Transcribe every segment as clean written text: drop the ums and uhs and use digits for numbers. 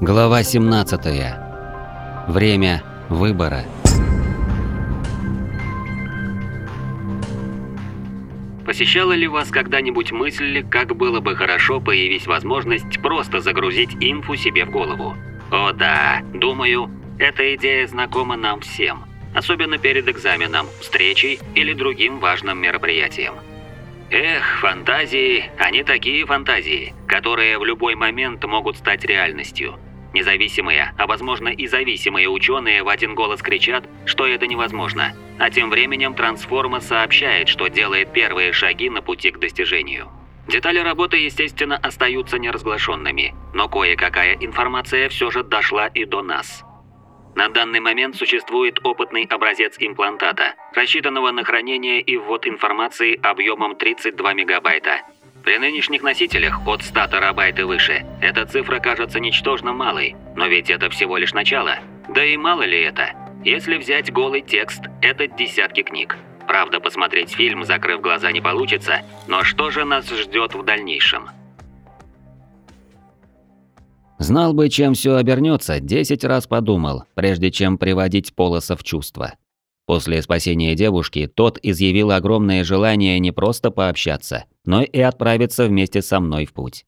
Глава 17. Время выбора. Посещала ли вас когда-нибудь мысль, как было бы хорошо, появись возможность просто загрузить инфу себе в голову? О да, думаю, эта идея знакома нам всем. Особенно перед экзаменом, встречей или другим важным мероприятием. Эх, фантазии, они такие фантазии, которые в любой момент могут стать реальностью. Независимые, а возможно и зависимые ученые в один голос кричат, что это невозможно, а тем временем Трансформа сообщает, что делает первые шаги на пути к достижению. Детали работы, естественно, остаются неразглашенными, но кое-какая информация все же дошла и до нас. На данный момент существует опытный образец имплантата, рассчитанного на хранение и ввод информации объемом 32 мегабайта. При нынешних носителях от 100 терабайт и выше эта цифра кажется ничтожно малой, но ведь это всего лишь начало. Да и мало ли это? Если взять голый текст, это десятки книг. Правда, посмотреть фильм, закрыв глаза, не получится, но что же нас ждет в дальнейшем? Знал бы, чем все обернется, 10 раз подумал, прежде чем приводить Полоса в чувство. После спасения девушки тот изъявил огромное желание не просто пообщаться, но и отправиться вместе со мной в путь.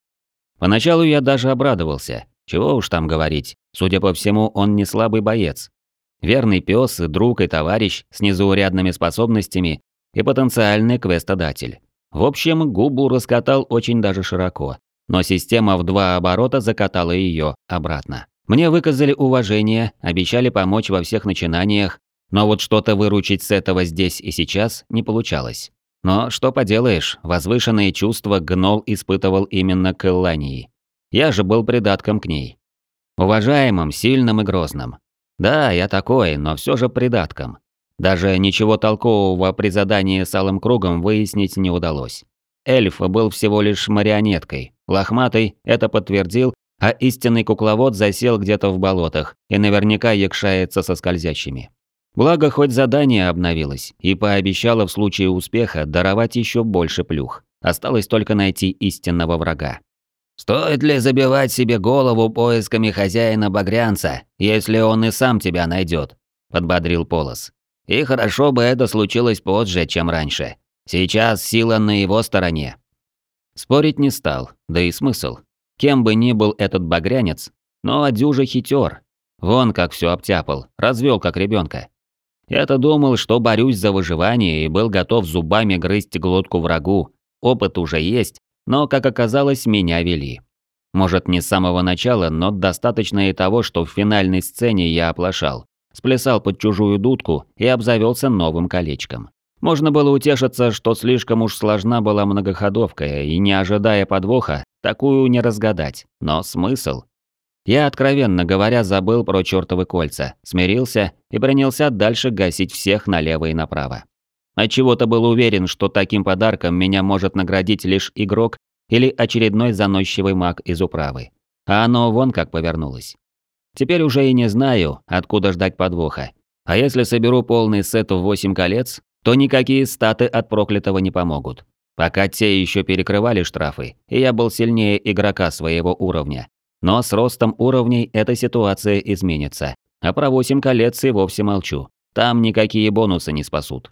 Поначалу я даже обрадовался. Чего уж там говорить, судя по всему, он не слабый боец. Верный пес, друг и товарищ с незаурядными способностями и потенциальный квестодатель. В общем, губу раскатал очень даже широко, но система в 2 оборота закатала ее обратно. Мне выказали уважение, обещали помочь во всех начинаниях, но вот что-то выручить с этого здесь и сейчас не получалось. Но что поделаешь, возвышенные чувства Гнол испытывал именно к Эллании. Я же был придатком к ней. Уважаемым, сильным и грозным. Да, я такой, но все же придатком. Даже ничего толкового при задании с Алым Кругом выяснить не удалось. Эльф был всего лишь марионеткой. Лохматый это подтвердил, а истинный кукловод засел где-то в болотах и наверняка якшается со скользящими. Благо, хоть задание обновилось и пообещало в случае успеха даровать еще больше плюх. Осталось только найти истинного врага. «Стоит ли забивать себе голову поисками хозяина Багрянца, если он и сам тебя найдет?» – подбодрил Полос. «И хорошо бы это случилось позже, чем раньше. Сейчас сила на его стороне». Спорить не стал, да и смысл. Кем бы ни был этот багрянец, но дюже хитер. Вон как все обтяпал, развел как ребенка. Я-то думал, что борюсь за выживание и был готов зубами грызть глотку врагу. Опыт уже есть, но, как оказалось, меня вели. Может, не с самого начала, но достаточно и того, что в финальной сцене я оплошал, сплясал под чужую дудку и обзавелся новым колечком. Можно было утешиться, что слишком уж сложна была многоходовка, и не ожидая подвоха, такую не разгадать. Но смысл? Я, откровенно говоря, забыл про чёртовы кольца, смирился и принялся дальше гасить всех налево и направо. Отчего-то был уверен, что таким подарком меня может наградить лишь игрок или очередной заносчивый маг из управы. А оно вон как повернулось. Теперь уже и не знаю, откуда ждать подвоха. А если соберу полный сет в 8 колец, то никакие статы от проклятого не помогут. Пока те еще перекрывали штрафы, и я был сильнее игрока своего уровня. Но с ростом уровней эта ситуация изменится. А про 8 колец и вовсе молчу. Там никакие бонусы не спасут.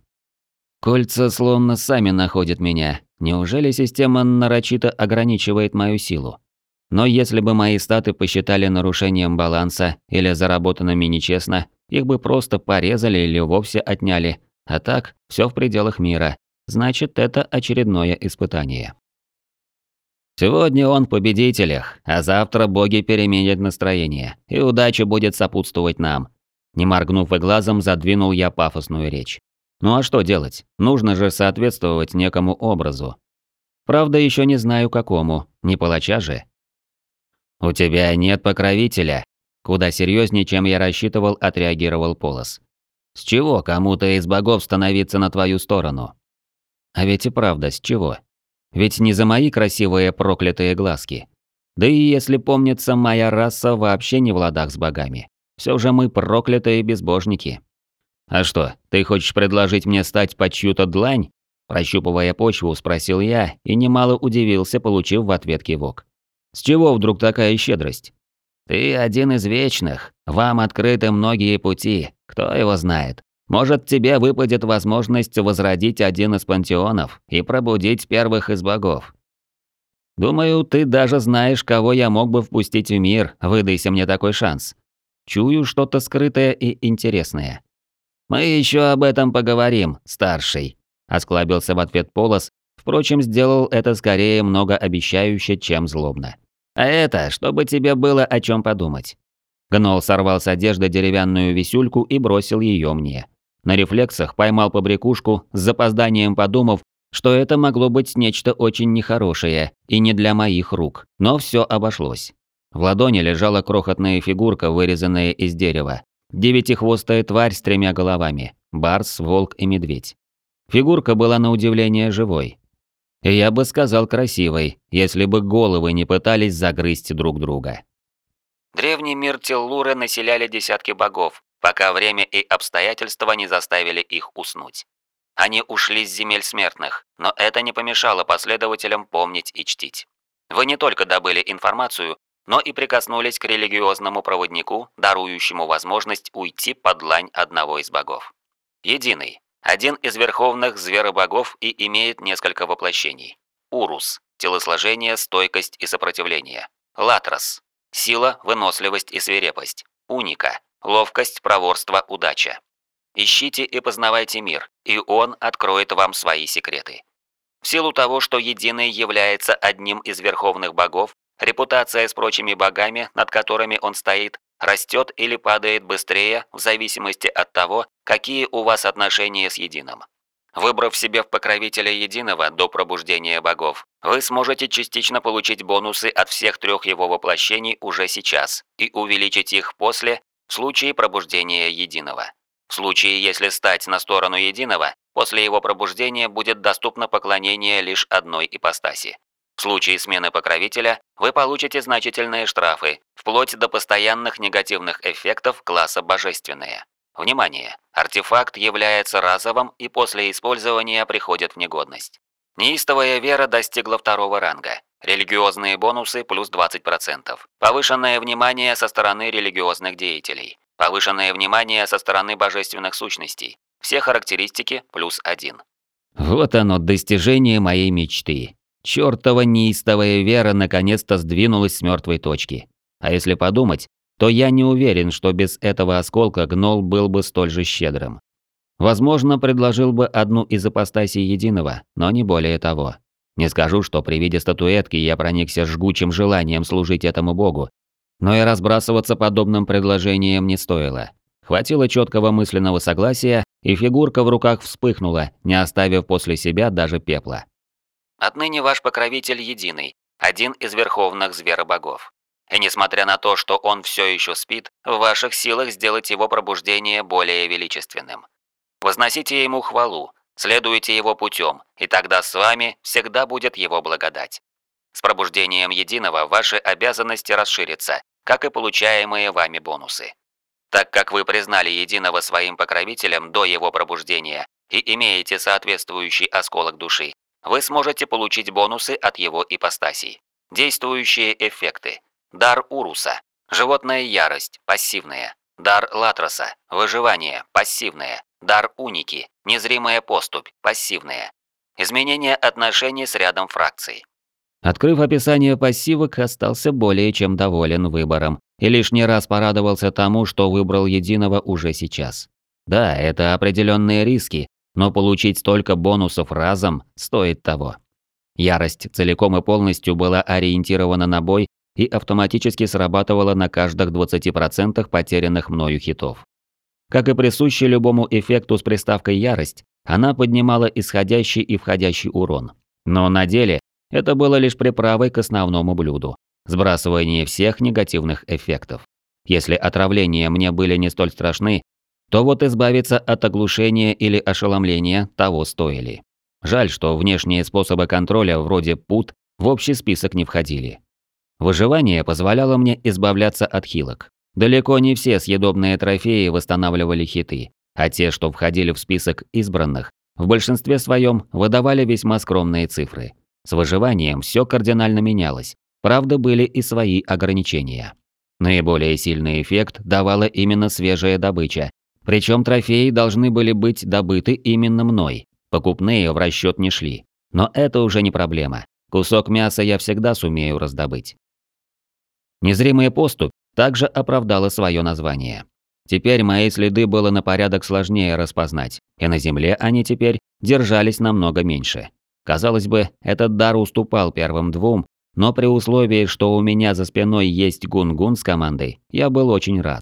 Кольца словно сами находят меня. Неужели система нарочито ограничивает мою силу? Но если бы мои статы посчитали нарушением баланса или заработанными нечестно, их бы просто порезали или вовсе отняли. А так, все в пределах мира. Значит, это очередное испытание. Сегодня он в победителях, а завтра боги переменят настроение, и удача будет сопутствовать нам. Не моргнув и глазом, задвинул я пафосную речь. Ну а что делать? Нужно же соответствовать некому образу. Правда, еще не знаю какому, не палача же. «У тебя нет покровителя», – куда серьезнее, чем я рассчитывал, отреагировал Полос. «С чего кому-то из богов становиться на твою сторону?» А ведь и правда, с чего? Ведь не за мои красивые проклятые глазки. Да и если помнится, моя раса вообще не в ладах с богами. Все же мы проклятые безбожники. «А что, ты хочешь предложить мне стать под чью-то длань?» Прощупывая почву, спросил я и немало удивился, получив в ответ кивок. «С чего вдруг такая щедрость?» Ты один из вечных, вам открыты многие пути, кто его знает. Может, тебе выпадет возможность возродить один из пантеонов и пробудить первых из богов. Думаю, ты даже знаешь, кого я мог бы впустить в мир, выдайся мне такой шанс. Чую что-то скрытое и интересное. Мы еще об этом поговорим, старший, осклабился в ответ Полос, впрочем, сделал это скорее многообещающе, чем злобно. А это, чтобы тебе было о чем подумать. Гнол сорвал с одежды деревянную висюльку и бросил ее мне. На рефлексах поймал побрякушку, с запозданием подумав, что это могло быть нечто очень нехорошее и не для моих рук, но все обошлось. В ладони лежала крохотная фигурка, вырезанная из дерева. Девятихвостая тварь с 3 головами – барс, волк и медведь. Фигурка была на удивление живой. Я бы сказал красивой, если бы головы не пытались загрызть друг друга. Древний мир Теллуры населяли десятки богов, пока время и обстоятельства не заставили их уснуть. Они ушли с земель смертных, но это не помешало последователям помнить и чтить. Вы не только добыли информацию, но и прикоснулись к религиозному проводнику, дарующему возможность уйти под лань одного из богов. Единый. Один из верховных зверобогов и имеет несколько воплощений. Урус – телосложение, стойкость и сопротивление. Латрос – сила, выносливость и свирепость. Уника – ловкость, проворство, удача. Ищите и познавайте мир, и он откроет вам свои секреты. В силу того, что Единый является одним из верховных богов, репутация с прочими богами, над которыми он стоит, растет или падает быстрее в зависимости от того, какие у вас отношения с Единым. Выбрав себе в покровителя Единого до пробуждения богов, вы сможете частично получить бонусы от всех 3 его воплощений уже сейчас и увеличить их после, в случае пробуждения Единого. В случае, если стать на сторону Единого, после его пробуждения будет доступно поклонение лишь одной ипостаси. В случае смены покровителя вы получите значительные штрафы, вплоть до постоянных негативных эффектов класса «Божественные». Внимание! Артефакт является разовым и после использования приходит в негодность. Неистовая вера достигла 2 ранга. Религиозные бонусы плюс 20%. Повышенное внимание со стороны религиозных деятелей. Повышенное внимание со стороны божественных сущностей. Все характеристики плюс 1. Вот оно, достижение моей мечты. Чёртова неистовая вера наконец-то сдвинулась с мертвой точки. А если подумать, то я не уверен, что без этого осколка гнол был бы столь же щедрым. Возможно, предложил бы одну из ипостасей Единого, но не более того. Не скажу, что при виде статуэтки я проникся жгучим желанием служить этому богу, но и разбрасываться подобным предложением не стоило. Хватило четкого мысленного согласия, и фигурка в руках вспыхнула, не оставив после себя даже пепла. Отныне ваш покровитель Единый, один из верховных зверобогов. И несмотря на то, что он все еще спит, в ваших силах сделать его пробуждение более величественным. Возносите ему хвалу, следуйте его путем, и тогда с вами всегда будет его благодать. С пробуждением Единого ваши обязанности расширятся, как и получаемые вами бонусы. Так как вы признали Единого своим покровителем до его пробуждения и имеете соответствующий осколок души, вы сможете получить бонусы от его ипостасей. Действующие эффекты. Дар Уруса. Животная ярость. Пассивная. Дар Латроса. Выживание. Пассивное. Дар Уники. Незримая поступь. Пассивная. Изменение отношений с рядом фракций. Открыв описание пассивок, остался более чем доволен выбором и лишний раз порадовался тому, что выбрал Единого уже сейчас. Да, это определенные риски, но получить столько бонусов разом стоит того. Ярость целиком и полностью была ориентирована на бой и автоматически срабатывала на каждых 20% потерянных мною хитов. Как и присуще любому эффекту с приставкой «ярость», она поднимала исходящий и входящий урон. Но на деле это было лишь приправой к основному блюду – сбрасывание всех негативных эффектов. Если отравления мне были не столь страшны, то вот избавиться от оглушения или ошеломления того стоили. Жаль, что внешние способы контроля вроде пут в общий список не входили. Выживание позволяло мне избавляться от хилок. Далеко не все съедобные трофеи восстанавливали хиты, а те, что входили в список избранных, в большинстве своем выдавали весьма скромные цифры. С выживанием все кардинально менялось, правда были и свои ограничения. Наиболее сильный эффект давала именно свежая добыча. Причем трофеи должны были быть добыты именно мной. Покупные в расчет не шли. Но это уже не проблема. Кусок мяса я всегда сумею раздобыть. Незримая поступь также оправдала свое название. Теперь мои следы было на порядок сложнее распознать, и на земле они теперь держались намного меньше. Казалось бы, этот дар уступал первым двум, но при условии, что у меня за спиной есть гун-гун с командой, я был очень рад.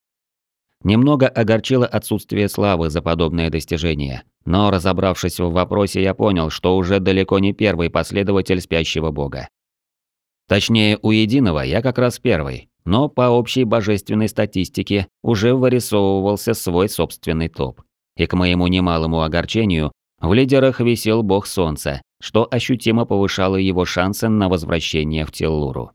Немного огорчило отсутствие славы за подобное достижение, но разобравшись в вопросе, я понял, что уже далеко не первый последователь спящего бога. Точнее, у единого я как раз первый, но по общей божественной статистике уже вырисовывался свой собственный топ. И к моему немалому огорчению, в лидерах висел бог солнца, что ощутимо повышало его шансы на возвращение в Теллуру.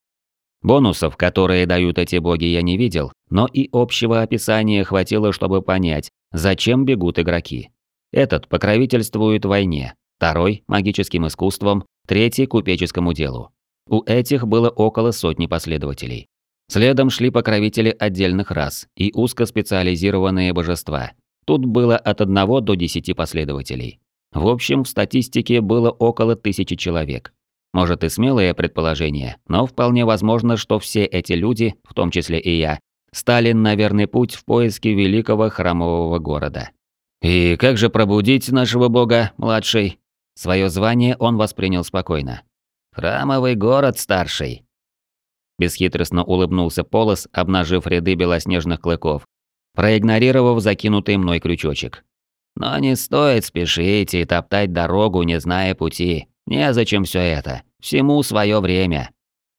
Бонусов, которые дают эти боги, я не видел, но и общего описания хватило, чтобы понять, зачем бегут игроки. Этот покровительствует войне, второй – магическим искусством, третий – купеческому делу. У этих было около сотни последователей. Следом шли покровители отдельных рас и узкоспециализированные божества. Тут было от 1 до 10 последователей. В общем, в статистике было около 1000 человек. Может и смелое предположение, но вполне возможно, что все эти люди, в том числе и я, стали на верный путь в поиске великого храмового города. «И как же пробудить нашего бога, младший?» Своё звание он воспринял спокойно. «Храмовый город, старший». Бесхитростно улыбнулся Полос, обнажив ряды белоснежных клыков, проигнорировав закинутый мной крючочек. «Но не стоит спешить и топтать дорогу, не зная пути. Незачем все это. Всему свое время».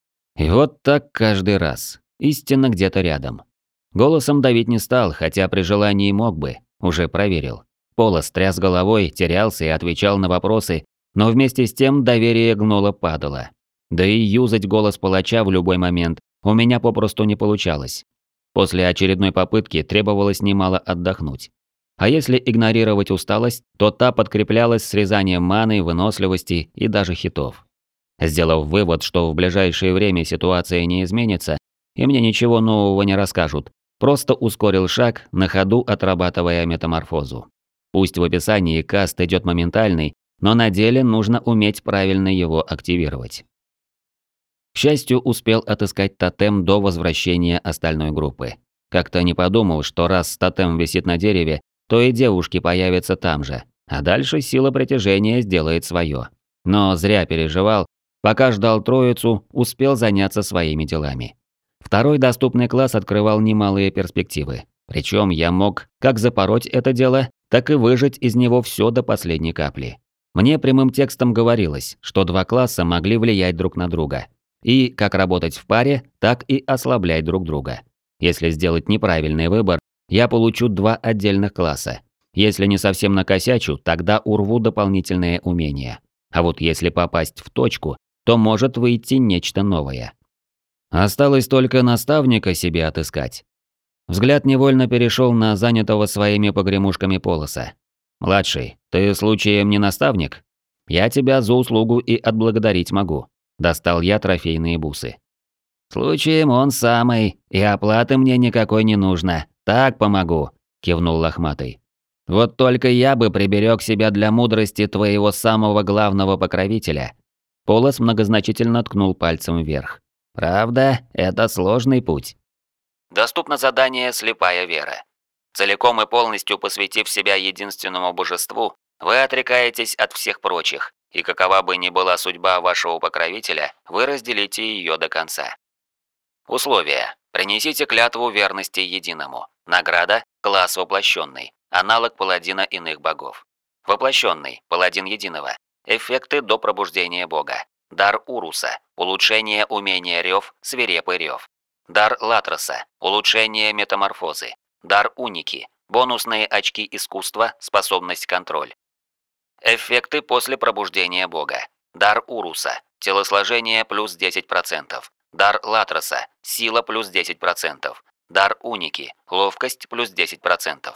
И вот так каждый раз. Истинно где-то рядом. Голосом давить не стал, хотя при желании мог бы. Уже проверил. Полос тряс головой, терялся и отвечал на вопросы, но вместе с тем доверие гнуло падало. Да и юзать голос палача в любой момент у меня попросту не получалось. После очередной попытки требовалось немало отдохнуть. А если игнорировать усталость, то та подкреплялась срезанием маны, выносливости и даже хитов. Сделав вывод, что в ближайшее время ситуация не изменится, и мне ничего нового не расскажут, просто ускорил шаг, на ходу отрабатывая метаморфозу. Пусть в описании каст идет моментальный, но на деле нужно уметь правильно его активировать. К счастью, успел отыскать тотем до возвращения остальной группы. Как-то не подумал, что раз тотем висит на дереве, то и девушки появятся там же, а дальше сила притяжения сделает свое. Но зря переживал, пока ждал троицу, успел заняться своими делами. Второй доступный класс открывал немалые перспективы. Причем я мог как запороть это дело, так и выжать из него все до последней капли. Мне прямым текстом говорилось, что 2 класса могли влиять друг на друга. И как работать в паре, так и ослаблять друг друга. Если сделать неправильный выбор, я получу 2 отдельных класса. Если не совсем накосячу, тогда урву дополнительные умения. А вот если попасть в точку, то может выйти нечто новое. Осталось только наставника себе отыскать. Взгляд невольно перешел на занятого своими погремушками Полоса. «Младший, ты случаем не наставник? Я тебя за услугу и отблагодарить могу». Достал я трофейные бусы. «Случаем он самый, и оплаты мне никакой не нужно. Так помогу», – кивнул лохматый. «Вот только я бы приберег себя для мудрости твоего самого главного покровителя». Полос многозначительно ткнул пальцем вверх. «Правда, это сложный путь». Доступно задание «Слепая вера». Целиком и полностью посвятив себя единственному божеству, вы отрекаетесь от всех прочих, и какова бы ни была судьба вашего покровителя, вы разделите ее до конца. Условия. Принесите клятву верности единому. Награда – класс воплощенный, аналог паладина иных богов. Воплощенный, паладин единого. Эффекты до пробуждения бога. Дар Уруса, улучшение умения рев, свирепый рев. Дар Латроса, улучшение метаморфозы. Дар Уники, бонусные очки искусства, способность контроль. Эффекты после пробуждения бога. Дар Уруса, телосложение плюс 10%. Дар Латроса, сила плюс 10%. Дар Уники, ловкость плюс 10%.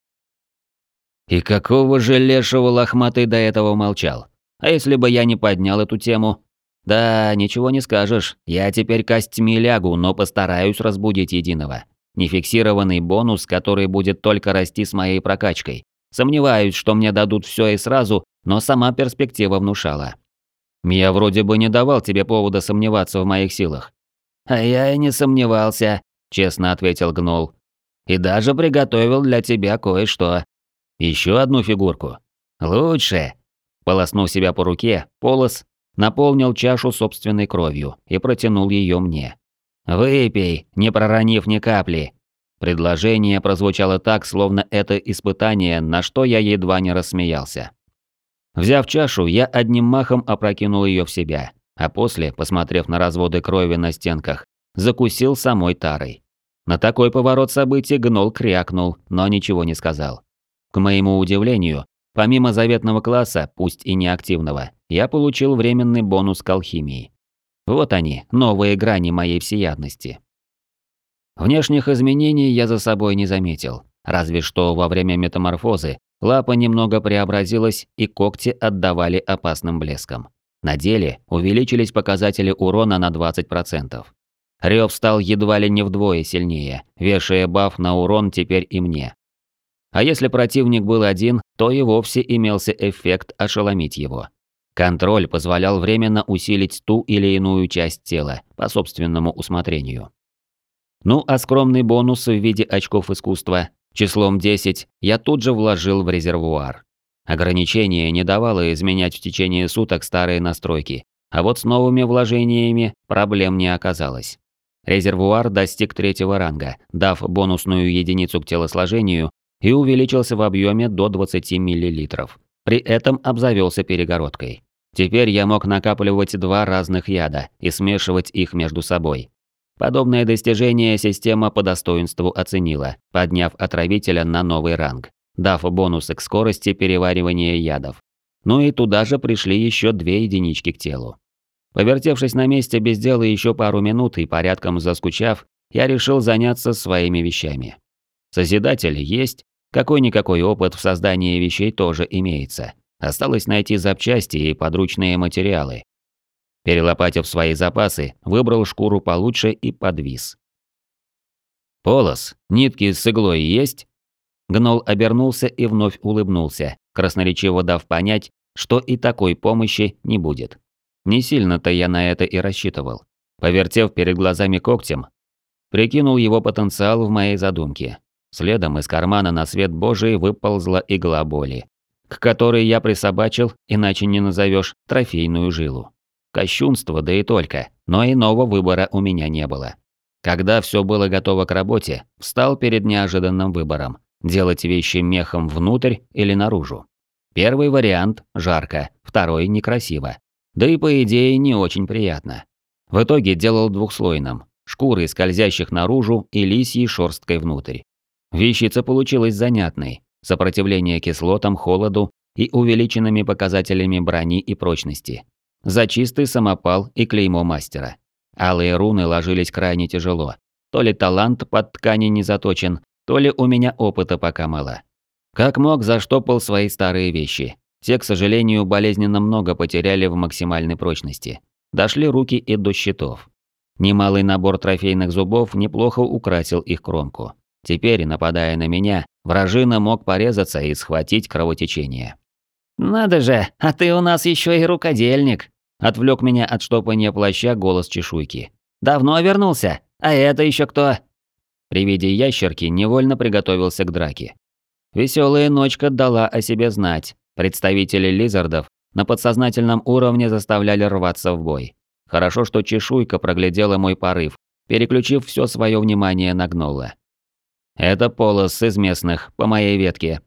И какого же лешего лохматый до этого молчал? А если бы я не поднял эту тему? Да, ничего не скажешь. Я теперь костьми лягу, но постараюсь разбудить единого. Нефиксированный бонус, который будет только расти с моей прокачкой. Сомневаюсь, что мне дадут все и сразу, но сама перспектива внушала. Я вроде бы не давал тебе повода сомневаться в моих силах. А я и не сомневался, честно ответил Гнол. И даже приготовил для тебя кое-что. Еще одну фигурку. Лучше. Полоснув себя по руке, Полос наполнил чашу собственной кровью и протянул ее мне. «Выпей, не проронив ни капли». Предложение прозвучало так, словно это испытание, на что я едва не рассмеялся. Взяв чашу, я одним махом опрокинул ее в себя, а после, посмотрев на разводы крови на стенках, закусил самой тарой. На такой поворот событий Гнол крякнул, но ничего не сказал. К моему удивлению, помимо заветного класса, пусть и неактивного, я получил временный бонус к алхимии. Вот они, новые грани моей всеядности. Внешних изменений я за собой не заметил, разве что во время метаморфозы лапа немного преобразилась и когти отдавали опасным блеском. На деле увеличились показатели урона на 20%. Рёв стал едва ли не вдвое сильнее, вешая баф на урон теперь и мне. А если противник был один, то и вовсе имелся эффект ошеломить его. Контроль позволял временно усилить ту или иную часть тела по собственному усмотрению. Ну а скромный бонус в виде очков искусства, числом 10, я тут же вложил в резервуар. Ограничение не давало изменять в течение суток старые настройки, а вот с новыми вложениями проблем не оказалось. Резервуар достиг 3-го ранга, дав бонусную единицу к телосложению и увеличился в объеме до 20 мл. При этом обзавелся перегородкой. Теперь я мог накапливать 2 разных яда и смешивать их между собой. Подобное достижение система по достоинству оценила, подняв отравителя на новый ранг, дав бонусы к скорости переваривания ядов. Ну и туда же пришли еще 2 единички к телу. Повертевшись на месте без дела еще пару минут и порядком заскучав, я решил заняться своими вещами. Созидатель есть, какой-никакой опыт в создании вещей тоже имеется. Осталось найти запчасти и подручные материалы. Перелопатив свои запасы, выбрал шкуру получше и подвис. «Полос, нитки с иглой есть?» Гнол обернулся и вновь улыбнулся, красноречиво дав понять, что и такой помощи не будет. Не сильно-то я на это и рассчитывал. Повертев перед глазами когтем, прикинул его потенциал в моей задумке. Следом из кармана на свет божий выползла игла боли, к которой я присобачил, иначе не назовешь, трофейную жилу. Кощунство, да и только, но иного выбора у меня не было. Когда все было готово к работе, встал перед неожиданным выбором – делать вещи мехом внутрь или наружу. Первый вариант – жарко, второй – некрасиво. Да и по идее не очень приятно. В итоге делал двухслойным – шкурой скользящих наружу и лисьей шерсткой внутрь. Вещица получилась занятной, сопротивление кислотам, холоду и увеличенными показателями брони и прочности. За чистый самопал и клеймо мастера. Алые руны ложились крайне тяжело. То ли талант под ткани не заточен, то ли у меня опыта пока мало. Как мог, заштопал свои старые вещи. Те, к сожалению, болезненно много потеряли в максимальной прочности. Дошли руки и до щитов. Немалый набор трофейных зубов неплохо украсил их кромку. Теперь, нападая на меня, вражина мог порезаться и схватить кровотечение. «Надо же, а ты у нас еще и рукодельник!» Отвлек меня от штопания плаща голос чешуйки. «Давно вернулся? А это еще кто?» При виде ящерки невольно приготовился к драке. Веселая ночка дала о себе знать. Представители лизардов на подсознательном уровне заставляли рваться в бой. Хорошо, что чешуйка проглядела мой порыв, переключив все свое внимание на Гнолла. «Это Полос из местных, по моей ветке».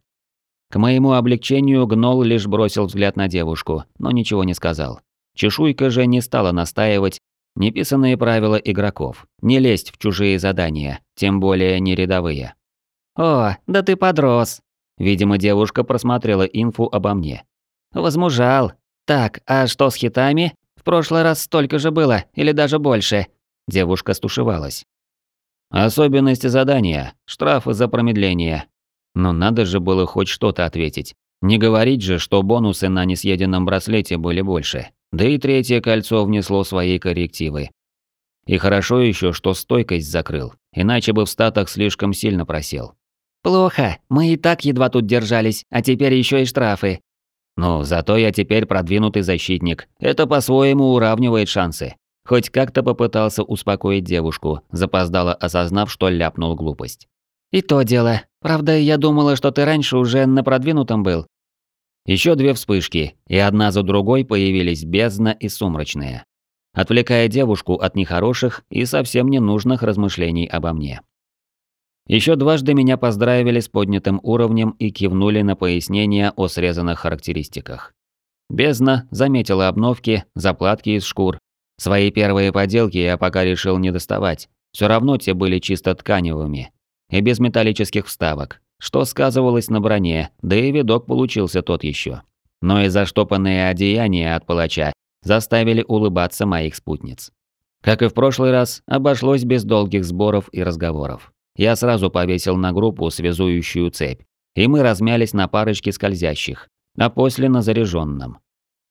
К моему облегчению Гнол лишь бросил взгляд на девушку, но ничего не сказал. Чешуйка же не стала настаивать. Неписанные правила игроков. Не лезть в чужие задания, тем более не рядовые. «О, да ты подрос!» Видимо, девушка просмотрела инфу обо мне. «Возмужал. Так, а что с хитами? В прошлый раз столько же было, или даже больше?» Девушка стушевалась. «Особенности задания. Штрафы за промедление». Но надо же было хоть что-то ответить. Не говорить же, что бонусы на несъеденном браслете были больше. Да и третье кольцо внесло свои коррективы. И хорошо еще, что стойкость закрыл, иначе бы в статах слишком сильно просел. «Плохо, мы и так едва тут держались, а теперь еще и штрафы». Ну, зато я теперь продвинутый защитник. Это по-своему уравнивает шансы. Хоть как-то попытался успокоить девушку, запоздало осознав, что ляпнул глупость. «И то дело. Правда, я думала, что ты раньше уже на продвинутом был». Еще две вспышки, и одна за другой появились бездна и сумрачные, отвлекая девушку от нехороших и совсем ненужных размышлений обо мне. Еще дважды меня поздравили с поднятым уровнем и кивнули на пояснения о срезанных характеристиках. Бездна заметила обновки, заплатки из шкур. Свои первые поделки я пока решил не доставать, все равно те были чисто тканевыми и без металлических вставок, что сказывалось на броне, да и видок получился тот еще. Но и заштопанные одеяния от палача заставили улыбаться моих спутниц. Как и в прошлый раз, обошлось без долгих сборов и разговоров. Я сразу повесил на группу связующую цепь, и мы размялись на парочке скользящих, а после на заряженном.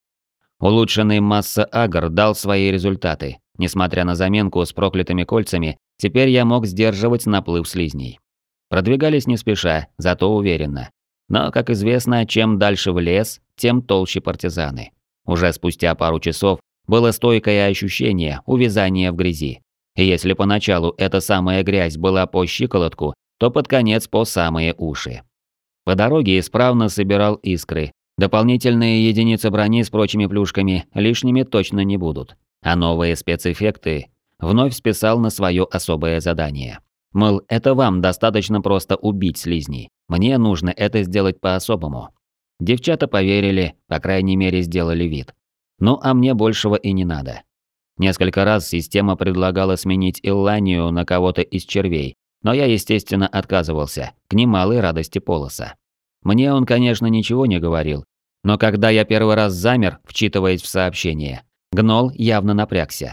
Улучшенный масса агр дал свои результаты. Несмотря на заминку с проклятыми кольцами, теперь я мог сдерживать наплыв слизней. Продвигались не спеша, зато уверенно. Но, как известно, чем дальше в лес, тем толще партизаны. Уже спустя пару часов было стойкое ощущение увязания в грязи. И если поначалу эта самая грязь была по щиколотку, то под конец по самые уши. По дороге исправно собирал искры. Дополнительные единицы брони с прочими плюшками лишними точно не будут. А новые спецэффекты вновь списал на свое особое задание. Мол, это вам достаточно просто убить слизней. Мне нужно это сделать по-особому. Девчата поверили, по крайней мере сделали вид. Ну а мне большего и не надо. Несколько раз система предлагала сменить Илланию на кого-то из червей, но я, естественно, отказывался, к немалой радости Полоса. Мне он, конечно, ничего не говорил, но когда я первый раз замер, вчитываясь в сообщение, гнол явно напрягся.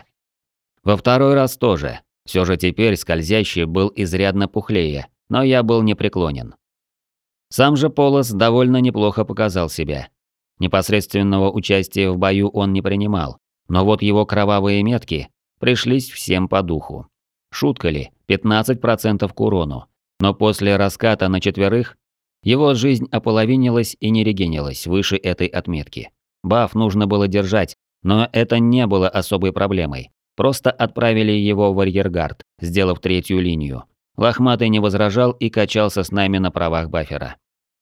Во второй раз тоже. Все же теперь скользящий был изрядно пухлее, но я был непреклонен. Сам же Полос довольно неплохо показал себя. Непосредственного участия в бою он не принимал, но вот его кровавые метки пришлись всем по духу. Шутка ли, 15% к урону, но после раската на 4 его жизнь ополовинилась и не регенилась выше этой отметки. Баф нужно было держать, но это не было особой проблемой. Просто отправили его в арьергард, сделав третью линию. Лохматый не возражал и качался с нами на правах бафера.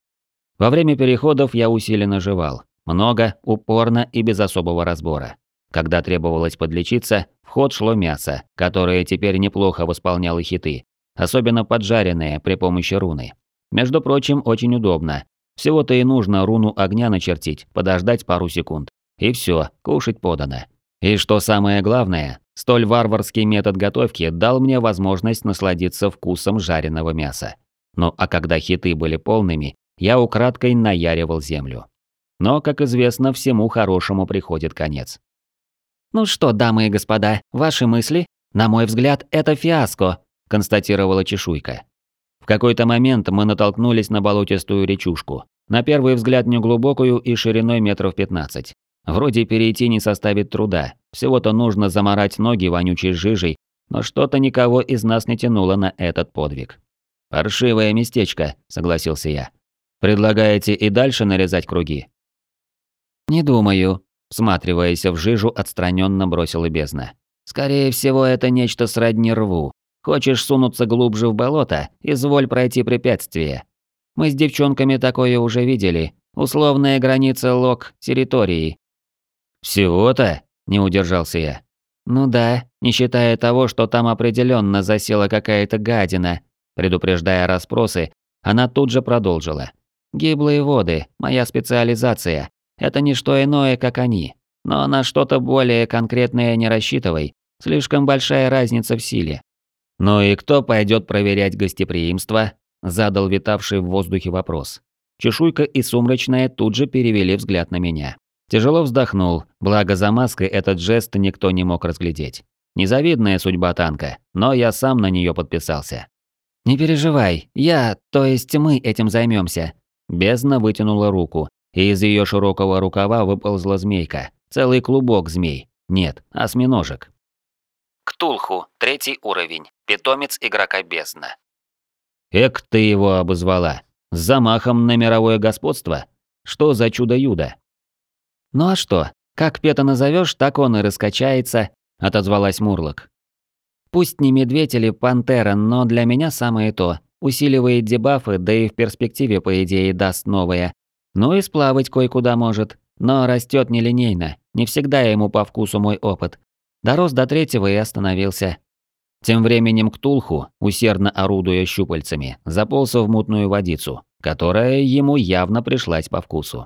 Во время переходов я усиленно жевал. Много, упорно и без особого разбора. Когда требовалось подлечиться, в ход шло мясо, которое теперь неплохо восполняло хиты, особенно поджаренное при помощи руны. Между прочим, очень удобно. Всего-то и нужно руну огня начертить, подождать пару секунд. И все, кушать подано. И что самое главное, столь варварский метод готовки дал мне возможность насладиться вкусом жареного мяса. Ну а когда хиты были полными, я украдкой наяривал землю. Но, как известно, всему хорошему приходит конец. «Ну что, дамы и господа, ваши мысли? На мой взгляд, это фиаско», – констатировала чешуйка. В какой-то момент мы натолкнулись на болотистую речушку. На первый взгляд неглубокую и шириной метров 15. Вроде перейти не составит труда, всего-то нужно замарать ноги вонючей жижей, но что-то никого из нас не тянуло на этот подвиг. «Паршивое местечко», – согласился я. «Предлагаете и дальше нарезать круги?» «Не думаю», – всматриваясь в жижу, отстраненно бросила бездна. «Скорее всего, это нечто сродни рву. Хочешь сунуться глубже в болото, изволь пройти препятствие. Мы с девчонками такое уже видели. Условная граница территории». «Всего-то?» – не удержался я. «Ну да, не считая того, что там определенно засела какая-то гадина». Предупреждая расспросы, она тут же продолжила. «Гиблые воды – моя специализация. Это не что иное, как они. Но на что-то более конкретное не рассчитывай. Слишком большая разница в силе». «Ну и кто пойдет проверять гостеприимство?» – задал витавший в воздухе вопрос. Чешуйка и Сумрачная тут же перевели взгляд на меня. Тяжело вздохнул, благо за маской этот жест никто не мог разглядеть. Незавидная судьба танка, но я сам на нее подписался. «Не переживай, то есть мы этим займемся. Бездна вытянула руку, и из ее широкого рукава выползла змейка, Целый клубок змей. Нет, осьминожек. Ктулху, 3 уровень. Питомец игрока бездна. Эк ты его обозвала. С замахом на мировое господство? Что за чудо-юдо? Ну а что? Как Пета назовешь, так он и раскачается, отозвалась Мурлок. Пусть не медведь или пантера, но для меня самое то. Усиливает дебафы, да и в перспективе, по идее, даст новое. Ну и сплавать кое-куда может. Но растет нелинейно. Не всегда ему по вкусу мой опыт. Дорос до 3-го и остановился. Тем временем Ктулху, усердно орудуя щупальцами, заполз в мутную водицу, которая ему явно пришлась по вкусу.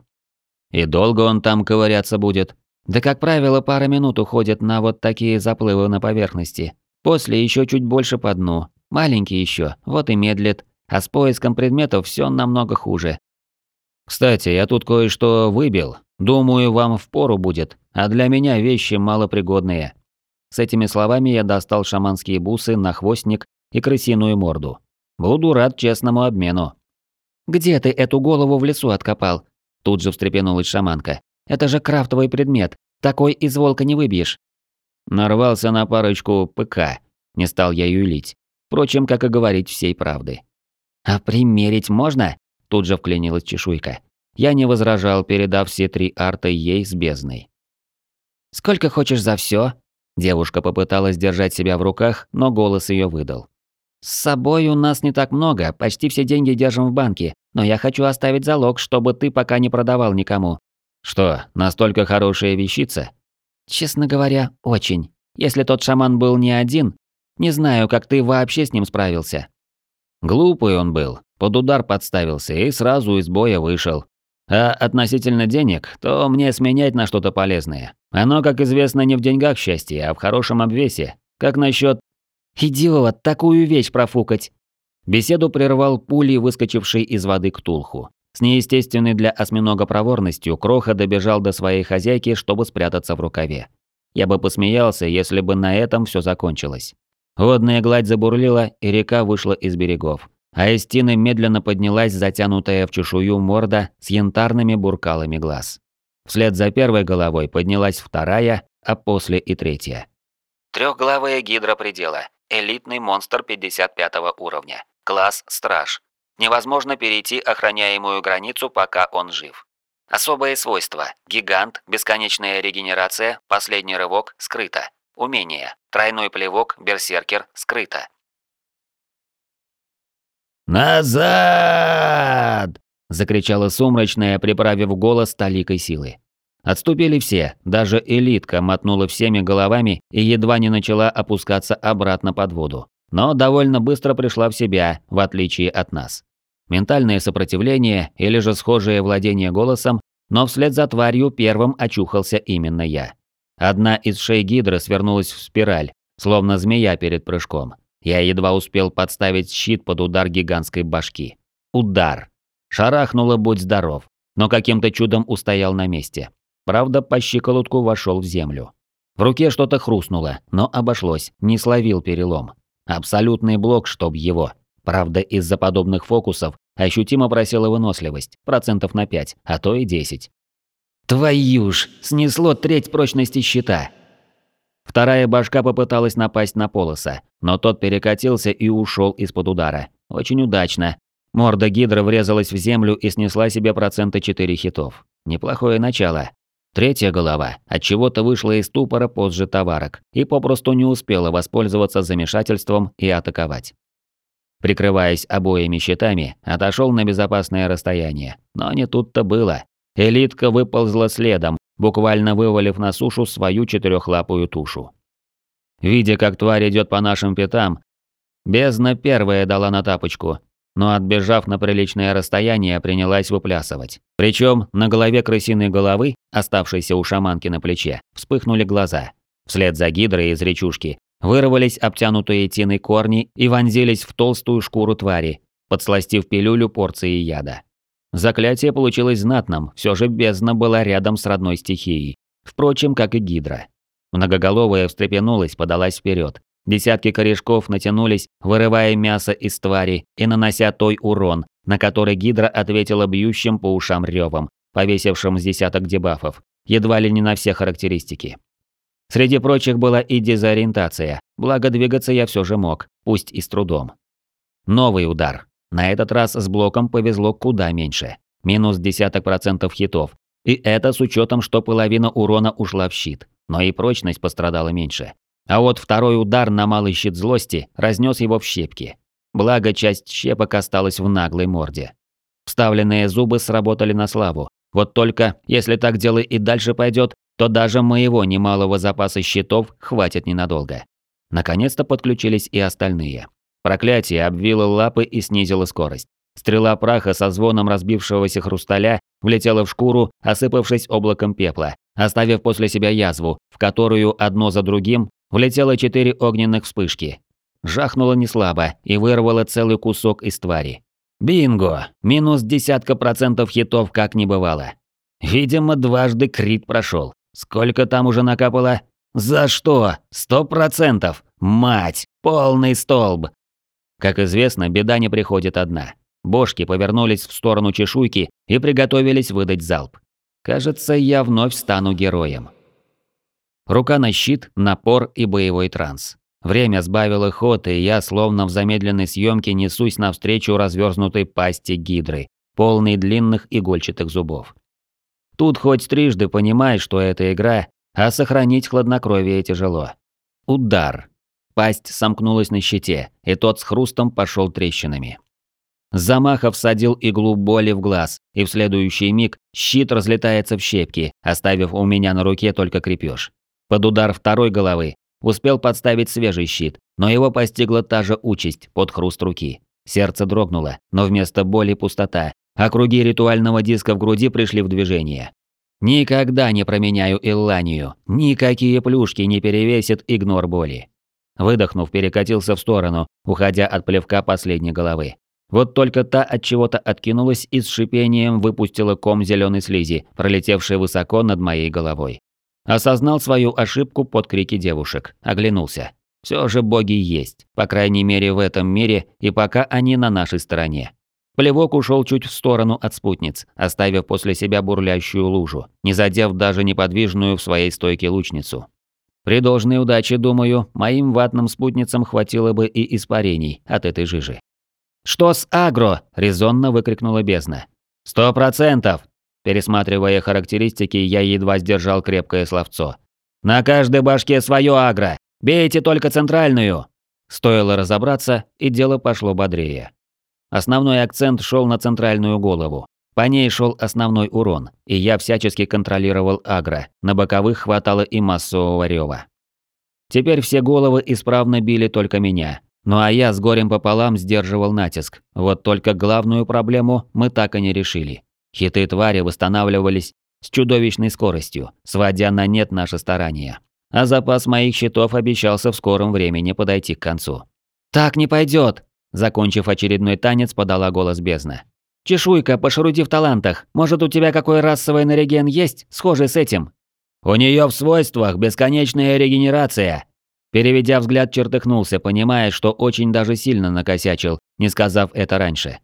И долго он там ковыряться будет? Да, как правило, пара минут уходит на вот такие заплывы на поверхности. После еще чуть больше по дну. Маленький еще, вот и медлит. А с поиском предметов все намного хуже. Кстати, я тут кое-что выбил. Думаю, вам впору будет, а для меня вещи малопригодные. С этими словами я достал шаманские бусы, нахвостник и крысиную морду. Буду рад честному обмену. «Где ты эту голову в лесу откопал?» Тут же встрепенулась шаманка. «Это же крафтовый предмет. Такой из волка не выбьешь». Нарвался на парочку ПК. Не стал я юлить. Впрочем, как и говорить всей правды. «А примерить можно?» Тут же вклинилась чешуйка. Я не возражал, передав все 3 арта ей с бездной. «Сколько хочешь за все? Девушка попыталась держать себя в руках, но голос ее выдал. «С собой у нас не так много, почти все деньги держим в банке, но я хочу оставить залог, чтобы ты пока не продавал никому». «Что, настолько хорошая вещица?» «Честно говоря, очень. Если тот шаман был не один, не знаю, как ты вообще с ним справился». Глупый он был, под удар подставился и сразу из боя вышел. А относительно денег, то мне сменять на что-то полезное. Оно, как известно, не в деньгах счастье, а в хорошем обвесе. Как насчет... «Идиот, такую вещь профукать!» Беседу прервал пулей выскочивший из воды Ктулху. С неестественной для осьминога проворностью Кроха добежал до своей хозяйки, чтобы спрятаться в рукаве. Я бы посмеялся, если бы на этом все закончилось. Водная гладь забурлила, и река вышла из берегов. А из тины медленно поднялась затянутая в чешую морда с янтарными буркалами глаз. Вслед за первой головой поднялась вторая, а после и третья. Трехглавая гидра предела. Элитный монстр 55 уровня. Класс Страж. Невозможно перейти охраняемую границу, пока он жив. Особые свойства. Гигант, бесконечная регенерация, последний рывок, скрыто. Умение. Тройной плевок, берсеркер, скрыто. «Назад!» – закричала сумрачная, приправив голос толикой силы. Отступили все, даже элитка мотнула всеми головами и едва не начала опускаться обратно под воду. Но довольно быстро пришла в себя, в отличие от нас. Ментальное сопротивление или же схожее владение голосом, но вслед за тварью первым очухался именно я. Одна из шеи гидры свернулась в спираль, словно змея перед прыжком. Я едва успел подставить щит под удар гигантской башки. Удар. Шарахнуло, будь здоров, но каким-то чудом устоял на месте. Правда, по щиколотку вошел в землю. В руке что-то хрустнуло, но обошлось, не словил перелом. Абсолютный блок, чтоб его. Правда, из-за подобных фокусов ощутимо просела выносливость, процентов на 5, а то и 10. Твою ж, снесло треть прочности щита. Вторая башка попыталась напасть на Полоса, но тот перекатился и ушел из-под удара. Очень удачно. Морда гидры врезалась в землю и снесла себе процента 4 хитов. Неплохое начало. Третья голова отчего-то вышла из ступора позже товарок и попросту не успела воспользоваться замешательством и атаковать. Прикрываясь обоими щитами, отошел на безопасное расстояние. Но не тут-то было. Элитка выползла следом, буквально вывалив на сушу свою четырехлапую тушу. Видя, как тварь идет по нашим пятам, бездна первая дала на тапочку, но, отбежав на приличное расстояние, принялась выплясывать. Причем на голове крысиной головы, оставшейся у шаманки на плече, вспыхнули глаза. Вслед за гидрой из речушки вырвались обтянутые тиной корни и вонзились в толстую шкуру твари, подсластив пилюлю порции яда. Заклятие получилось знатным, все же бездна была рядом с родной стихией. Впрочем, как и гидра. Многоголовая встрепенулась, подалась вперед. Десятки корешков натянулись, вырывая мясо из твари и нанося той урон, на который гидра ответила бьющим по ушам ревом, повесившим с десяток дебафов, едва ли не на все характеристики. Среди прочих была и дезориентация, благо двигаться я все же мог, пусть и с трудом. Новый удар. На этот раз с блоком повезло куда меньше. Минус десяток процентов хитов. И это с учетом, что половина урона ушла в щит, но и прочность пострадала меньше. А вот второй удар на малый щит злости разнес его в щепки. Благо, часть щепок осталась в наглой морде. Вставленные зубы сработали на славу. Вот только, если так дело и дальше пойдет, то даже моего немалого запаса щитов хватит ненадолго. Наконец-то подключились и остальные. Проклятие обвило лапы и снизило скорость. Стрела праха со звоном разбившегося хрусталя влетела в шкуру, осыпавшись облаком пепла, оставив после себя язву, в которую одно за другим влетело 4 огненных вспышки. Жахнуло неслабо и вырвало целый кусок из твари. Бинго! Минус десятка процентов хитов как не бывало. Видимо, дважды крит прошел. Сколько там уже накапало? За что? 100%! Мать! Полный столб! Как известно, беда не приходит одна. Бошки повернулись в сторону чешуйки и приготовились выдать залп. Кажется, я вновь стану героем. Рука на щит, напор и боевой транс. Время сбавило ход, и я, словно в замедленной съемке, несусь навстречу разверзнутой пасти гидры, полной длинных игольчатых зубов. Тут хоть трижды понимаешь, что это игра, а сохранить хладнокровие тяжело. Удар. Пасть сомкнулась на щите, и тот с хрустом пошел трещинами. С замаха всадил иглу боли в глаз, и в следующий миг щит разлетается в щепки, оставив у меня на руке только крепеж. Под удар второй головы успел подставить свежий щит, но его постигла та же участь под хруст руки. Сердце дрогнуло, но вместо боли пустота, а круги ритуального диска в груди пришли в движение. Никогда не променяю Илланию, никакие плюшки не перевесят игнор боли. Выдохнув, перекатился в сторону, уходя от плевка последней головы. Вот только та от чего-то откинулась и с шипением выпустила ком зеленой слизи, пролетевшей высоко над моей головой. Осознал свою ошибку под крики девушек, оглянулся. Все же боги есть, по крайней мере в этом мире, и пока они на нашей стороне. Плевок ушел чуть в сторону от спутниц, оставив после себя бурлящую лужу, не задев даже неподвижную в своей стойке лучницу. При должной удаче, думаю, моим ватным спутницам хватило бы и испарений от этой жижи. «Что с агро?» – резонно выкрикнула бездна. 100%! Пересматривая характеристики, я едва сдержал крепкое словцо. «На каждой башке свое агро! Бейте только центральную!» Стоило разобраться, и дело пошло бодрее. Основной акцент шел на центральную голову. По ней шел основной урон, и я всячески контролировал агро, на боковых хватало и массового рева. Теперь все головы исправно били только меня. Ну а я с горем пополам сдерживал натиск. Вот только главную проблему мы так и не решили. Хиты твари восстанавливались с чудовищной скоростью, сводя на нет наши старания. А запас моих щитов обещался в скором времени подойти к концу. «Так не пойдет!» Закончив очередной танец, подала голос бездна. «Чешуйка, пошеруди в талантах. Может, у тебя какой расовый нареген есть, схожий с этим?» «У нее в свойствах бесконечная регенерация!» Переведя взгляд, чертыхнулся, понимая, что очень даже сильно накосячил, не сказав это раньше.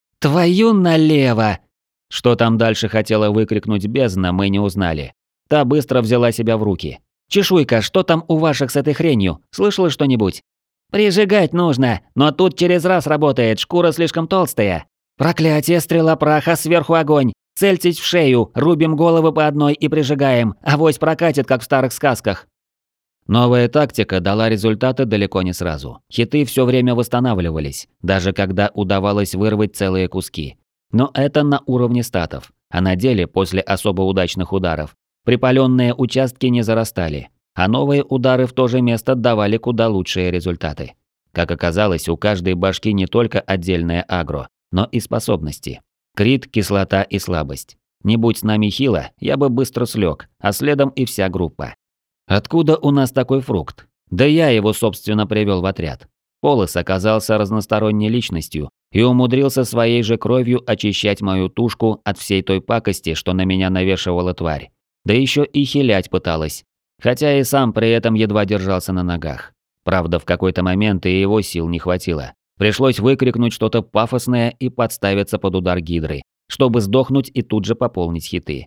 «Твою налево!» Что там дальше хотела выкрикнуть бездна, мы не узнали. Та быстро взяла себя в руки. «Чешуйка, что там у ваших с этой хренью? Слышала что-нибудь?» «Прижигать нужно, но тут через раз работает, шкура слишком толстая». «Проклятие, стрела праха, сверху огонь! Цельтесь в шею, рубим головы по одной и прижигаем, авось прокатит, как в старых сказках». Новая тактика дала результаты далеко не сразу. Хиты все время восстанавливались, даже когда удавалось вырвать целые куски. Но это на уровне статов, а на деле после особо удачных ударов припаленные участки не зарастали, а новые удары в то же место давали куда лучшие результаты. Как оказалось, у каждой башки не только отдельное агро, но и способности. Крит, кислота и слабость. Не будь с нами хило, я бы быстро слег, а следом и вся группа. Откуда у нас такой фрукт? Да я его, собственно, привел в отряд. Полос оказался разносторонней личностью и умудрился своей же кровью очищать мою тушку от всей той пакости, что на меня навешивала тварь. Да еще и хилять пыталась. Хотя и сам при этом едва держался на ногах. Правда, в какой-то момент и его сил не хватило. Пришлось выкрикнуть что-то пафосное и подставиться под удар гидры, чтобы сдохнуть и тут же пополнить хиты.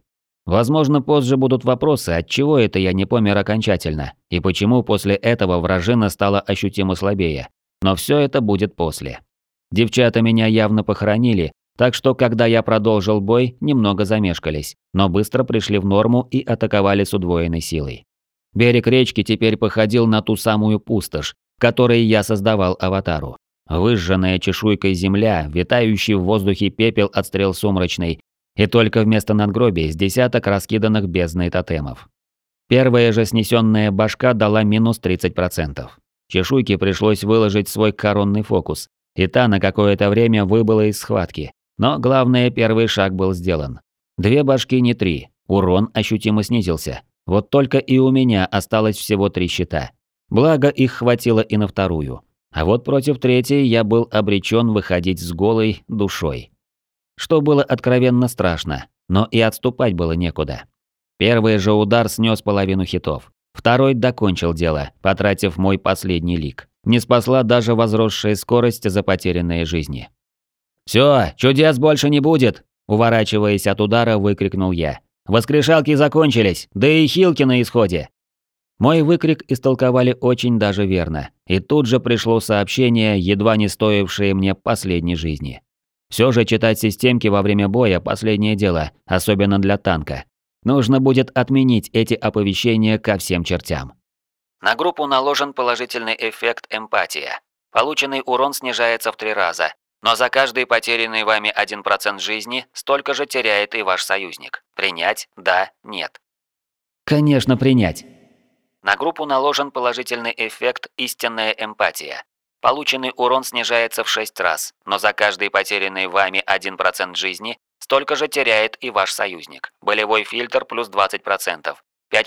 Возможно, позже будут вопросы, отчего это я не помер окончательно, и почему после этого вражина стала ощутимо слабее. Но все это будет после. Девчата меня явно похоронили, так что, когда я продолжил бой, немного замешкались, но быстро пришли в норму и атаковали с удвоенной силой. Берег речки теперь походил на ту самую пустошь, в которой я создавал аватару. Выжженная чешуйкой земля, витающий в воздухе пепел от стрел сумрачной, и только вместо надгробий с десяток раскиданных бездной тотемов. Первая же снесенная башка дала минус 30%. Чешуйке пришлось выложить свой коронный фокус, и та на какое-то время выбыла из схватки. Но главное, первый шаг был сделан. 2 башки не 3, урон ощутимо снизился. Вот только и у меня осталось всего 3 щита. Благо их хватило и на вторую. А вот против третьей я был обречен выходить с голой душой. Что было откровенно страшно, но и отступать было некуда. Первый же удар снес половину хитов. Второй докончил дело, потратив мой последний лик. Не спасла даже возросшая скорость за потерянные жизни. «Всё, чудес больше не будет!» Уворачиваясь от удара, выкрикнул я. «Воскрешалки закончились, да и хилки на исходе!» Мой выкрик истолковали очень даже верно, и тут же пришло сообщение, едва не стоившее мне последней жизни. Все же читать системки во время боя – последнее дело, особенно для танка. Нужно будет отменить эти оповещения ко всем чертям. На группу наложен положительный эффект эмпатия. Полученный урон снижается в 3 раза, но за каждый потерянный вами 1% жизни столько же теряет и ваш союзник. Принять? Да? Нет? Конечно, принять. На группу наложен положительный эффект истинная эмпатия. Полученный урон снижается в 6 раз, но за каждый потерянный вами 1% жизни столько же теряет и ваш союзник. Болевой фильтр плюс 20%.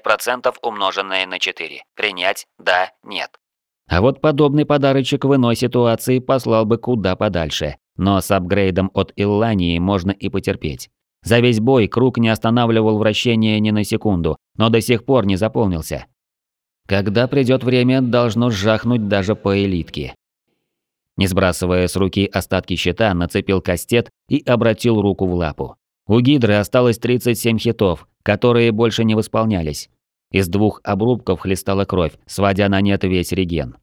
5% умноженное на 4. Принять? Да? Нет? А вот подобный подарочек в иной ситуации послал бы куда подальше. Но с апгрейдом от Иллании можно и потерпеть. За весь бой круг не останавливал вращение ни на секунду, но до сих пор не заполнился. Когда придет время, должно сжахнуть даже по элитке. Не сбрасывая с руки остатки щита, нацепил кастет и обратил руку в лапу. У гидры осталось 37 хитов, которые больше не восполнялись. Из 2 обрубков хлестала кровь, сводя на нет весь реген.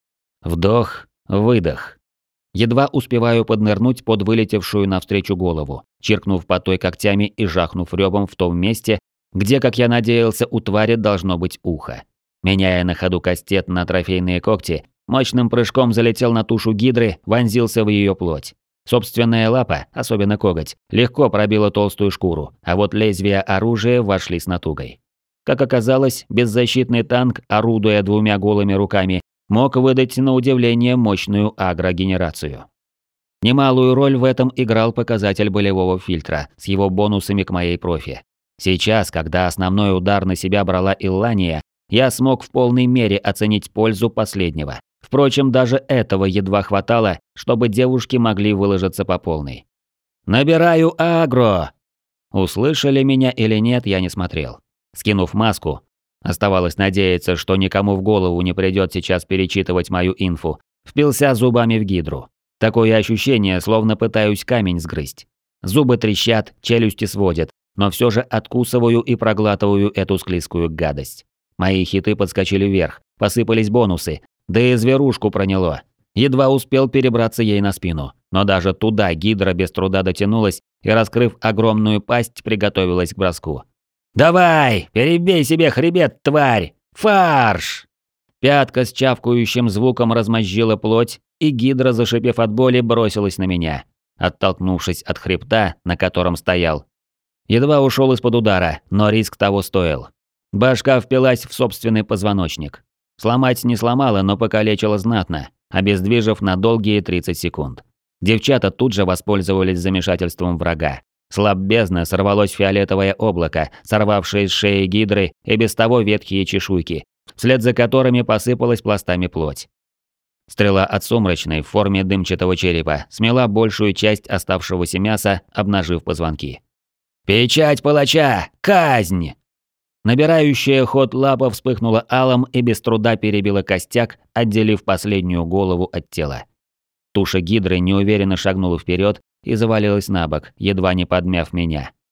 Вдох, выдох. Едва успеваю поднырнуть под вылетевшую навстречу голову, чиркнув по той когтями и жахнув рёбом в том месте, где, как я надеялся, у твари должно быть ухо. Меняя на ходу кастет на трофейные когти, мощным прыжком залетел на тушу гидры, вонзился в ее плоть. Собственная лапа, особенно коготь, легко пробила толстую шкуру, а вот лезвия оружия вошли с натугой. Как оказалось, беззащитный танк, орудуя 2 голыми руками, мог выдать на удивление мощную агрогенерацию. Немалую роль в этом играл показатель болевого фильтра с его бонусами к моей профи. Сейчас, когда основной удар на себя брала Иллания, я смог в полной мере оценить пользу последнего. Впрочем, даже этого едва хватало, чтобы девушки могли выложиться по полной. «Набираю агро!» Услышали меня или нет, я не смотрел. Скинув маску, оставалось надеяться, что никому в голову не придет сейчас перечитывать мою инфу, впился зубами в гидру. Такое ощущение, словно пытаюсь камень сгрызть. Зубы трещат, челюсти сводят, но все же откусываю и проглатываю эту склизкую гадость. Мои хиты подскочили вверх, посыпались бонусы, да и зверушку проняло. Едва успел перебраться ей на спину, но даже туда гидра без труда дотянулась и, раскрыв огромную пасть, приготовилась к броску. «Давай, перебей себе хребет, тварь! Фарш!» Пятка с чавкающим звуком размозжила плоть, и гидра, зашипев от боли, бросилась на меня, оттолкнувшись от хребта, на котором стоял. Едва ушел из-под удара, но риск того стоил. Башка впилась в собственный позвоночник. Сломать не сломала, но покалечила знатно, обездвижив на долгие 30 секунд. Девчата тут же воспользовались замешательством врага. С лап бездны сорвалось фиолетовое облако, сорвавшее с шеи гидры и без того ветхие чешуйки, вслед за которыми посыпалась пластами плоть. Стрела от сумрачной в форме дымчатого черепа смела большую часть оставшегося мяса, обнажив позвонки. «Печать палача! Казнь!» Набирающая ход лапа вспыхнула алым и без труда перебила костяк, отделив последнюю голову от тела. Туша гидры неуверенно шагнула вперед и завалилась на бок, едва не подмяв меня.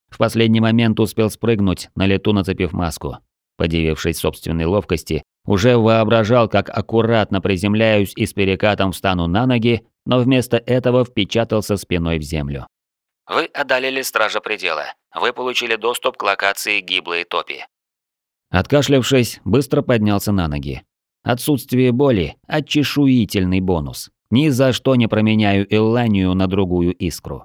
В последний момент успел спрыгнуть, на лету нацепив маску. Подивившись собственной ловкости, уже воображал, как аккуратно приземляюсь и с перекатом встану на ноги, но вместо этого впечатался спиной в землю. Вы одолели Стража Предела. Вы получили доступ к локации Гиблые Топи. Откашлявшись, быстро поднялся на ноги. Отсутствие боли – очешуительный бонус. Ни за что не променяю Илланию на другую искру.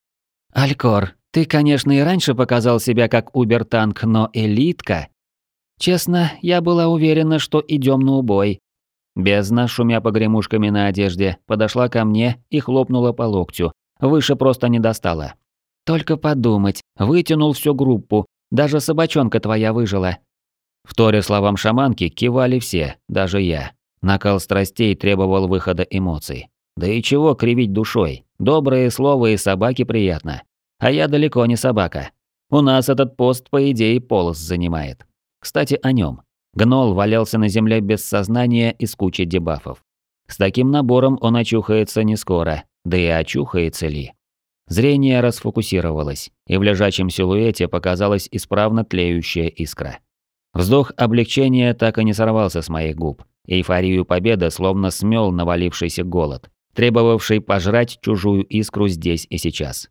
Алькор, ты, конечно, и раньше показал себя как убер-танк, но элитка. Честно, я была уверена, что идем на убой. Бездна, шумя погремушками на одежде, подошла ко мне и хлопнула по локтю. Выше просто не достала. Только подумать, вытянул всю группу, даже собачонка твоя выжила. Вторя словам шаманки, кивали все, даже я. Накал страстей требовал выхода эмоций. Да и чего кривить душой? Добрые слова и собаке приятно. А я далеко не собака. У нас этот пост, по идее, Полос занимает. Кстати, о нем. Гнол валялся на земле без сознания и с кучей дебафов. С таким набором он очухается не скоро, да и очухается ли. Зрение расфокусировалось, и в лежачем силуэте показалась исправно тлеющая искра. Вздох облегчения так и не сорвался с моих губ. Эйфорию победы словно смел навалившийся голод, требовавший пожрать чужую искру здесь и сейчас.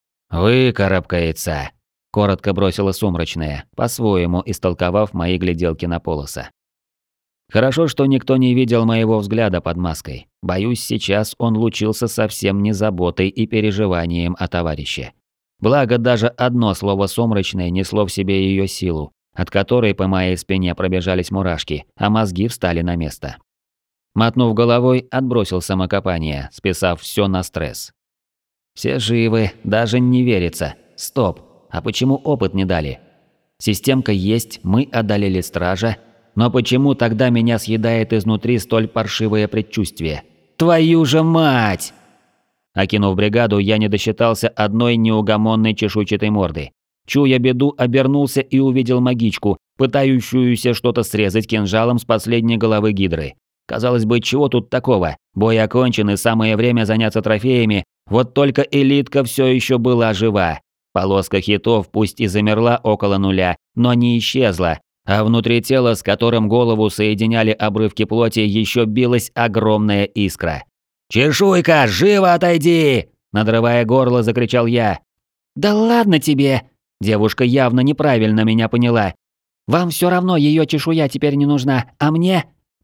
«Выкарабкается», – коротко бросила Сумрачная, по-своему истолковав мои гляделки на Полоса. Хорошо, что никто не видел моего взгляда под маской. Боюсь, сейчас он лучился совсем не заботой и переживанием о товарище. Благо, даже одно слово Сумрачной несло в себе ее силу, от которой по моей спине пробежались мурашки, а мозги встали на место. Мотнув головой, отбросил самокопание, списав все на стресс. Все живы, даже не верится. Стоп, а почему опыт не дали? Системка есть, мы одолели Стража, но почему тогда меня съедает изнутри столь паршивое предчувствие? Твою же мать! Окинув бригаду, я не досчитался одной неугомонной чешуйчатой морды. Чуя беду, обернулся и увидел магичку, пытающуюся что-то срезать кинжалом с последней головы гидры. Казалось бы, чего тут такого? Бой окончен и самое время заняться трофеями. Вот только элитка все еще была жива. Полоска хитов пусть и замерла около нуля, но не исчезла. А внутри тела, с которым голову соединяли обрывки плоти, еще билась огромная искра. «Чешуйка, живо отойди!» Надрывая горло, закричал я. «Да ладно тебе!» Девушка явно неправильно меня поняла. «Вам все равно ее чешуя теперь не нужна, а мне...»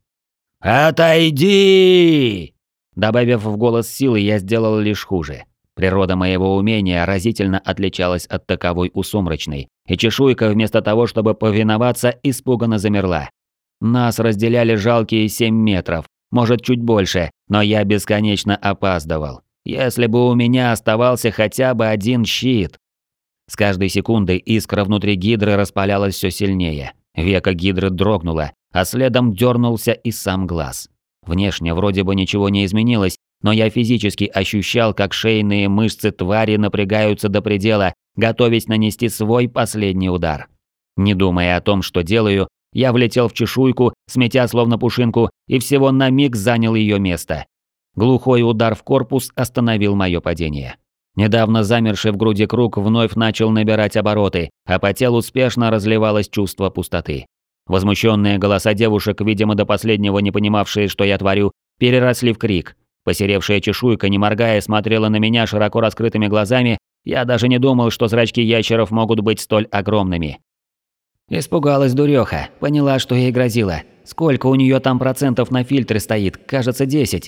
«Отойди!» Добавив в голос силы, я сделал лишь хуже. Природа моего умения разительно отличалась от таковой у Сумрачной, и чешуйка вместо того, чтобы повиноваться, испуганно замерла. Нас разделяли жалкие 7 метров, может чуть больше, но я бесконечно опаздывал. Если бы у меня оставался хотя бы один щит. С каждой секундой искра внутри гидры распалялась все сильнее. Веко гидры дрогнуло, а следом дернулся и сам глаз. Внешне вроде бы ничего не изменилось, но я физически ощущал, как шейные мышцы твари напрягаются до предела, готовясь нанести свой последний удар. Не думая о том, что делаю, я влетел в чешуйку, сметя словно пушинку, и всего на миг занял ее место. Глухой удар в корпус остановил мое падение. Недавно замерший в груди круг вновь начал набирать обороты, а по телу спешно разливалось чувство пустоты. Возмущенные голоса девушек, видимо до последнего не понимавшие, что я творю, переросли в крик. Посеревшая чешуйка, не моргая, смотрела на меня широко раскрытыми глазами. Я даже не думал, что зрачки ящеров могут быть столь огромными. Испугалась дуреха, поняла, что ей грозило. Сколько у нее там процентов на фильтре стоит? Кажется, 10.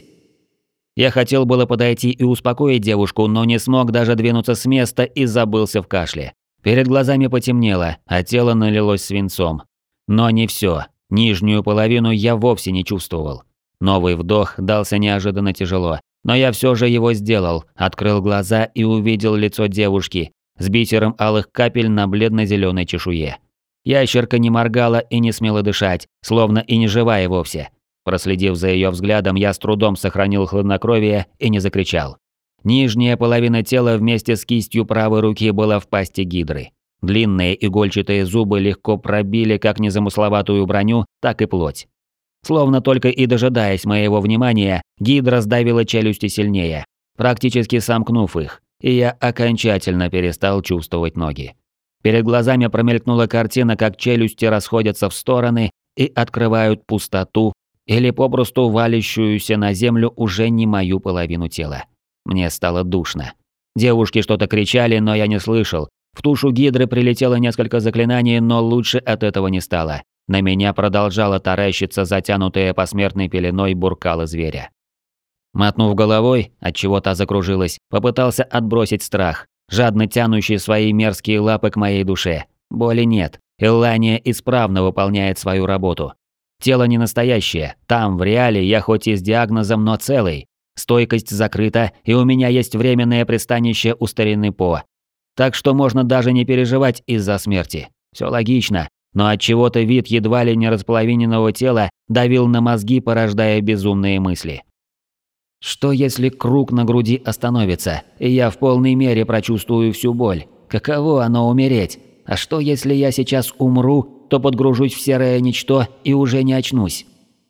Я хотел было подойти и успокоить девушку, но не смог даже двинуться с места и забылся в кашле. Перед глазами потемнело, а тело налилось свинцом. Но не все. Нижнюю половину я вовсе не чувствовал. Новый вдох дался неожиданно тяжело, но я все же его сделал, открыл глаза и увидел лицо девушки с бисером алых капель на бледно-зеленой чешуе. Ящерка не моргала и не смела дышать, словно и не живая вовсе. Проследив за ее взглядом, я с трудом сохранил хладнокровие и не закричал. Нижняя половина тела вместе с кистью правой руки была в пасти гидры. Длинные игольчатые зубы легко пробили как незамысловатую броню, так и плоть. Словно только и дожидаясь моего внимания, гидра сдавила челюсти сильнее, практически сомкнув их, и я окончательно перестал чувствовать ноги. Перед глазами промелькнула картина, как челюсти расходятся в стороны и открывают пустоту или попросту валящуюся на землю уже не мою половину тела. Мне стало душно. Девушки что-то кричали, но я не слышал. В тушу гидры прилетело несколько заклинаний, но лучше от этого не стало. На меня продолжало таращиться затянутое посмертной пеленой буркало зверя. Мотнув головой, отчего та закружилась, попытался отбросить страх, жадно тянущий свои мерзкие лапы к моей душе. Боли нет. Иллания исправно выполняет свою работу. Тело не настоящее. Там, в реале, я хоть и с диагнозом, но целый. Стойкость закрыта, и у меня есть временное пристанище у старины По. Так что можно даже не переживать из-за смерти. Все логично, но отчего-то вид едва ли не располовиненного тела давил на мозги, порождая безумные мысли. Что если круг на груди остановится, и я в полной мере прочувствую всю боль? Каково оно умереть? А что если я сейчас умру, то подгружусь в серое ничто и уже не очнусь?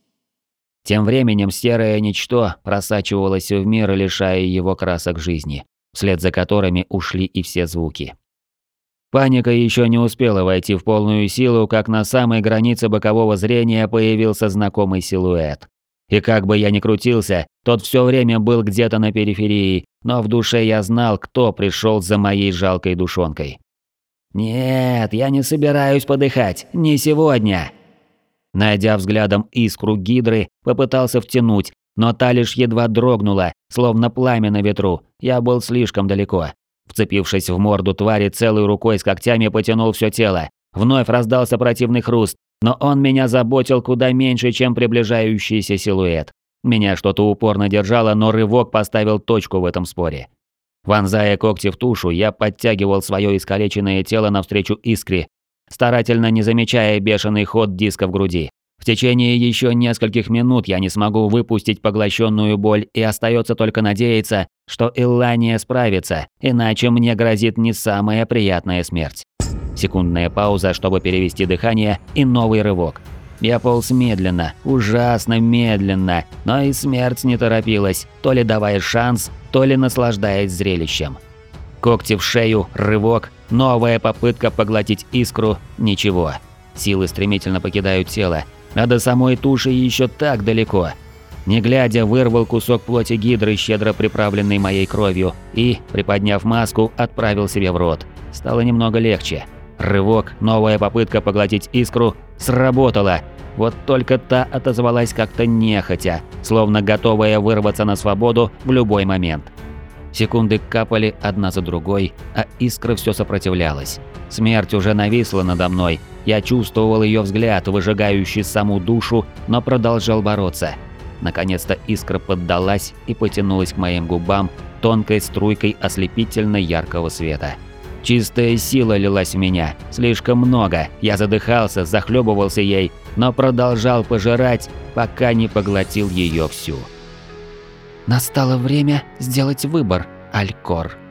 Тем временем серое ничто просачивалось в мир, лишая его красок жизни, вслед за которыми ушли и все звуки. Паника еще не успела войти в полную силу, как на самой границе бокового зрения появился знакомый силуэт. И как бы я ни крутился, тот все время был где-то на периферии, но в душе я знал, кто пришел за моей жалкой душонкой. «Нет, я не собираюсь подыхать, не сегодня!» Найдя взглядом искру гидры, попытался втянуть, но та лишь едва дрогнула, словно пламя на ветру. Я был слишком далеко. Вцепившись в морду твари, целой рукой с когтями потянул все тело. Вновь раздался противный хруст, но он меня заботил куда меньше, чем приближающийся силуэт. Меня что-то упорно держало, но рывок поставил точку в этом споре. Вонзая когти в тушу, я подтягивал свое искалеченное тело навстречу искре, старательно не замечая бешеный ход диска в груди. В течение еще нескольких минут я не смогу выпустить поглощенную боль, и остается только надеяться, что Иллания справится, иначе мне грозит не самая приятная смерть. Секундная пауза, чтобы перевести дыхание, и новый рывок. Я полз медленно, ужасно медленно, но и смерть не торопилась, то ли давая шанс, то ли наслаждаясь зрелищем. Когти в шею, рывок, новая попытка поглотить искру, ничего. Силы стремительно покидают тело, а до самой туши еще так далеко. Не глядя, вырвал кусок плоти гидры, щедро приправленный моей кровью, и, приподняв маску, отправил себе в рот. Стало немного легче. Рывок, новая попытка поглотить искру, сработала. Вот только та отозвалась как-то нехотя, словно готовая вырваться на свободу в любой момент. Секунды капали одна за другой, а искра все сопротивлялась. Смерть уже нависла надо мной. Я чувствовал ее взгляд, выжигающий саму душу, но продолжал бороться. Наконец-то искра поддалась и потянулась к моим губам тонкой струйкой ослепительно яркого света. Чистая сила лилась в меня, слишком много, я задыхался, захлебывался ей, но продолжал пожирать, пока не поглотил ее всю. Настало время сделать выбор, Алькор.